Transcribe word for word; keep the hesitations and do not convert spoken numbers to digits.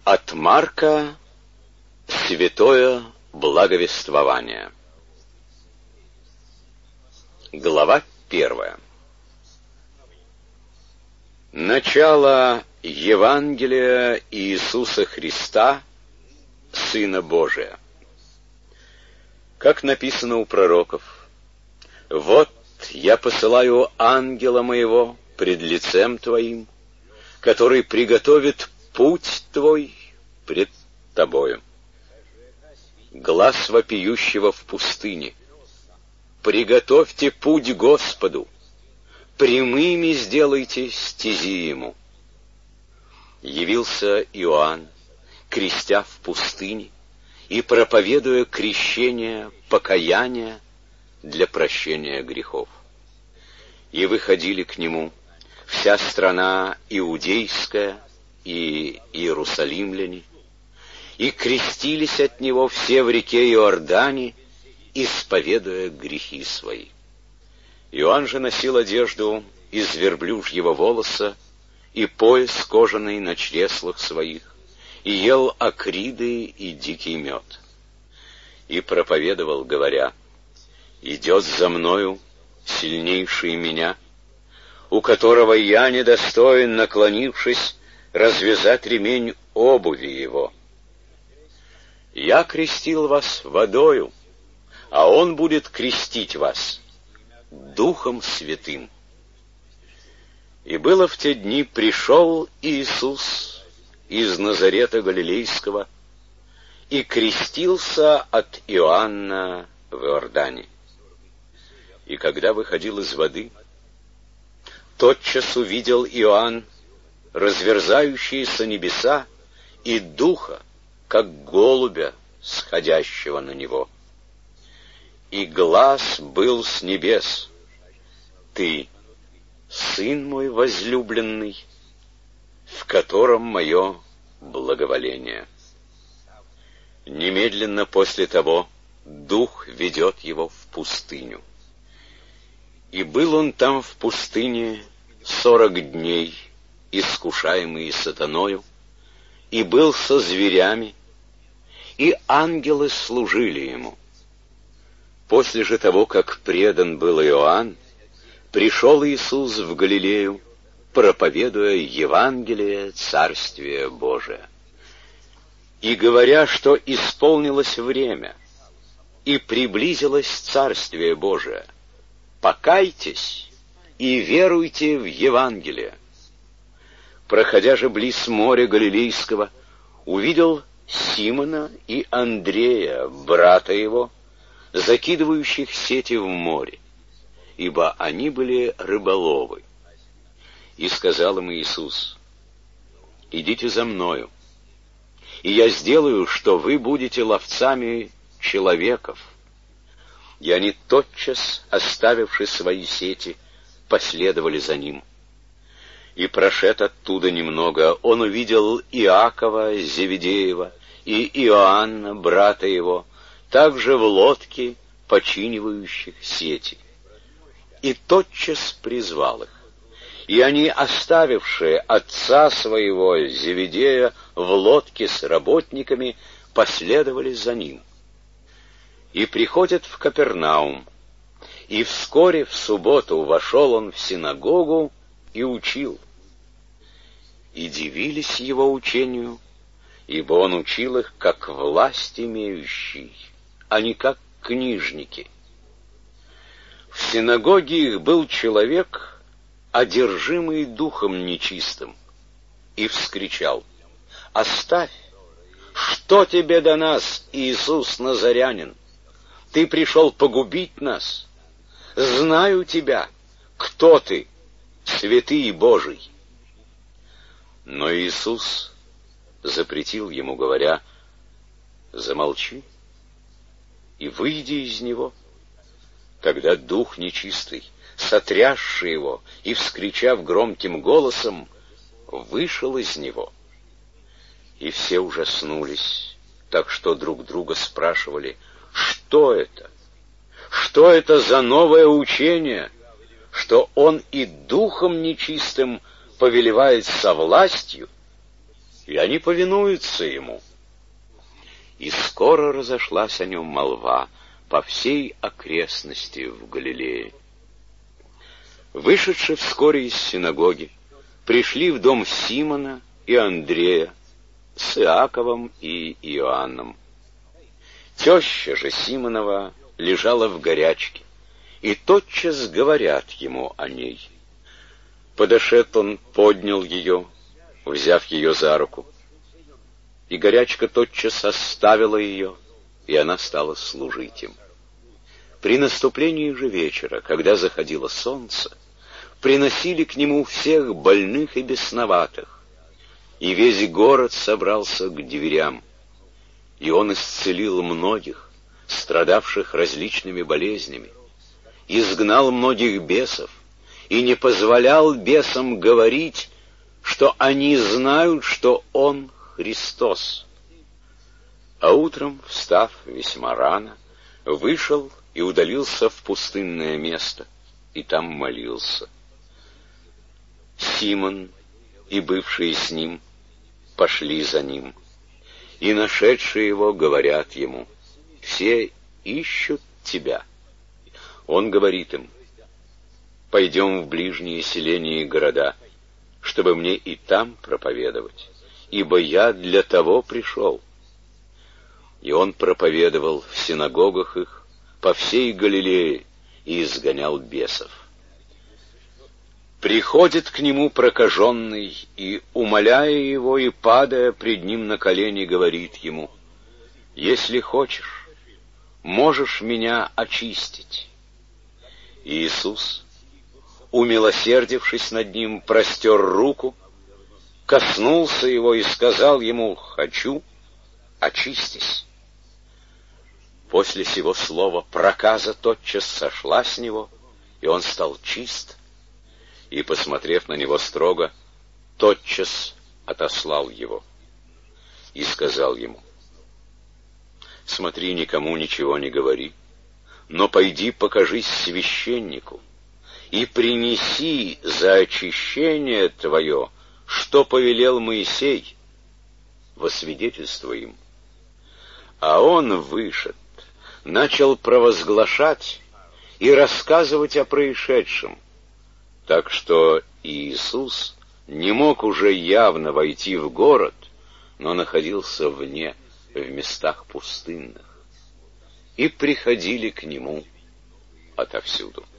От Марка святое благовествование. Глава первая. Начало Евангелия Иисуса Христа, Сына Божия. Как написано у пророков: «Вот я посылаю ангела моего пред лицем твоим, который приготовит путь твой пред тобою». Глас вопиющего в пустыне: «Приготовьте путь Господу, прямыми сделайте стези ему». Явился Иоанн, крестя в пустыне и проповедуя крещение покаяния для прощения грехов. И выходили к нему вся страна иудейская и иерусалимляне, и крестились от него все в реке Иордане, исповедуя грехи свои. Иоанн же носил одежду из верблюжьего волоса и пояс кожаный на чреслах своих, и ел акриды и дикий мед. И проповедовал, говоря: «Идет за мною сильнейший меня, у которого я недостоин, наклонившись, развязать ремень обуви его. Я крестил вас водою, а он будет крестить вас Духом Святым». И было в те дни, пришел Иисус из Назарета Галилейского и крестился от Иоанна в Иордане. И когда выходил из воды, тотчас увидел Иоанн разверзающиеся небеса и Духа, как голубя, сходящего на него. И глас был с небес: «Ты, Сын мой возлюбленный, в котором мое благоволение». Немедленно после того Дух ведет его в пустыню. И был он там в пустыне сорок дней, искушаемый сатаною, и был со зверями, и ангелы служили ему. После же того, как предан был Иоанн, пришел Иисус в Галилею, проповедуя Евангелие Царствия Божия, и говоря, что исполнилось время, и приблизилось Царствие Божие. Покайтесь и веруйте в Евангелие. Проходя же близ моря Галилейского, увидел Симона и Андрея, брата его, закидывающих сети в море, ибо они были рыболовы. И сказал им Иисус: «Идите за мною, и я сделаю, что вы будете ловцами человеков». И они, тотчас оставивши свои сети, последовали за ним. И прошед оттуда немного, он увидел Иакова Зеведеева и Иоанна, брата его, также в лодке, починивающих сети. И тотчас призвал их. И они, оставившие отца своего Зеведея в лодке с работниками, последовали за ним. И приходят в Капернаум, и вскоре в субботу вошел он в синагогу и учил. И дивились его учению, ибо он учил их как власть имеющий, а не как книжники. В синагоге их был человек, одержимый духом нечистым, и вскричал: «Оставь! Что тебе до нас, Иисус Назарянин? Ты пришел погубить нас? Знаю тебя, кто ты, святый Божий». Но Иисус запретил ему, говоря: «Замолчи и выйди из него». Тогда дух нечистый, сотрясший его и вскричав громким голосом, вышел из него. И все ужаснулись, так что друг друга спрашивали: «Что это? Что это за новое учение, что он и духом нечистым повелевает со властью?» и они повинуются ему. И скоро разошлась о нем молва по всей окрестности в Галилее. Вышедши вскоре из синагоги, пришли в дом Симона и Андрея с Иаковом и Иоанном. Теща же Симонова лежала в горячке, и тотчас говорят ему о ней. Подошед он, поднял ее, взяв ее за руку, и горячка тотчас оставила ее, и она стала служить им. При наступлении же вечера, когда заходило солнце, приносили к нему всех больных и бесноватых, и весь город собрался к дверям, и он исцелил многих, страдавших различными болезнями, изгнал многих бесов, и не позволял бесам говорить, что они знают, что он Христос. А утром, встав весьма рано, вышел и удалился в пустынное место, и там молился. Симон и бывшие с ним пошли за ним, и нашедшие его говорят ему: «Все ищут тебя». Он говорит им: «Пойдем в ближние селения и города, чтобы мне и там проповедовать, ибо я для того пришел». И он проповедовал в синагогах их по всей Галилее и изгонял бесов. Приходит к нему прокаженный, и, умоляя его и падая пред ним на колени, говорит ему: «Если хочешь, можешь меня очистить». И Иисус, умилосердившись над ним, простер руку, коснулся его и сказал ему: «Хочу, очистись». После сего слова проказа тотчас сошла с него, и он стал чист, и, посмотрев на него строго, тотчас отослал его и сказал ему: «Смотри, никому ничего не говори, но пойди покажись священнику и принеси за очищение твое, что повелел Моисей, во свидетельство им». А он вышед, начал провозглашать и рассказывать о происшедшем, так что Иисус не мог уже явно войти в город, но находился вне, в местах пустынных, и приходили к нему отовсюду.